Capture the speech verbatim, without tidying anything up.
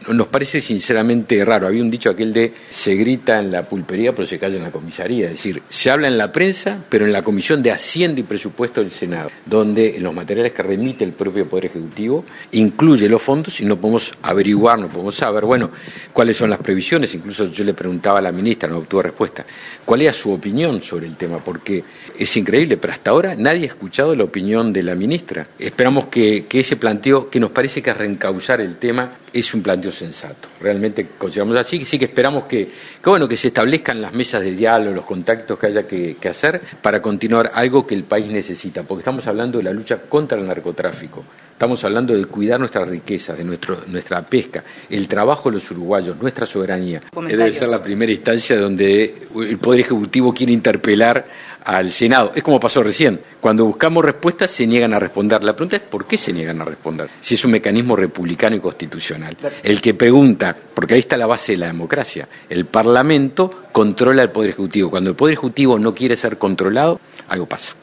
nos parece sinceramente raro. Había un dicho aquel de se grita en la pulpería pero se calla en la comisaría, es decir, se habla en la prensa pero en la Comisión de Hacienda y Presupuesto del Senado, donde en los materiales que remite el propio Poder Ejecutivo incluye los fondos y no podemos averiguar, no podemos saber, bueno, cuáles son las previsiones. Incluso yo le preguntaba a la ministra, no obtuve respuesta, cuál era su opinión sobre el tema, porque es increíble, pero hasta ahora nadie ha escuchado la opinión de la ministra. Esperamos que, que ese planteo, que nos parece que reencauzar el tema, es un planteo sensato. Realmente consideramos así, sí que esperamos que, que bueno, que se establezcan las mesas de diálogo, los contactos que haya que, que hacer para continuar algo que el país necesita, porque estamos hablando de la lucha contra el narcotráfico, estamos hablando de cuidar nuestras riquezas, de nuestro, nuestra pesca, el trabajo de los uruguayos, nuestra soberanía. Debe ser la primera instancia donde el Poder Ejecutivo quiere interpelar al Senado. Es como pasó recién. Cuando buscamos respuestas se niegan a responder. La pregunta es ¿por qué se niegan a responder? Si es un mecanismo republicano y constitucional. El que pregunta, porque ahí está la base de la democracia, el Parlamento controla el Poder Ejecutivo. Cuando el Poder Ejecutivo no quiere ser controlado, algo pasa.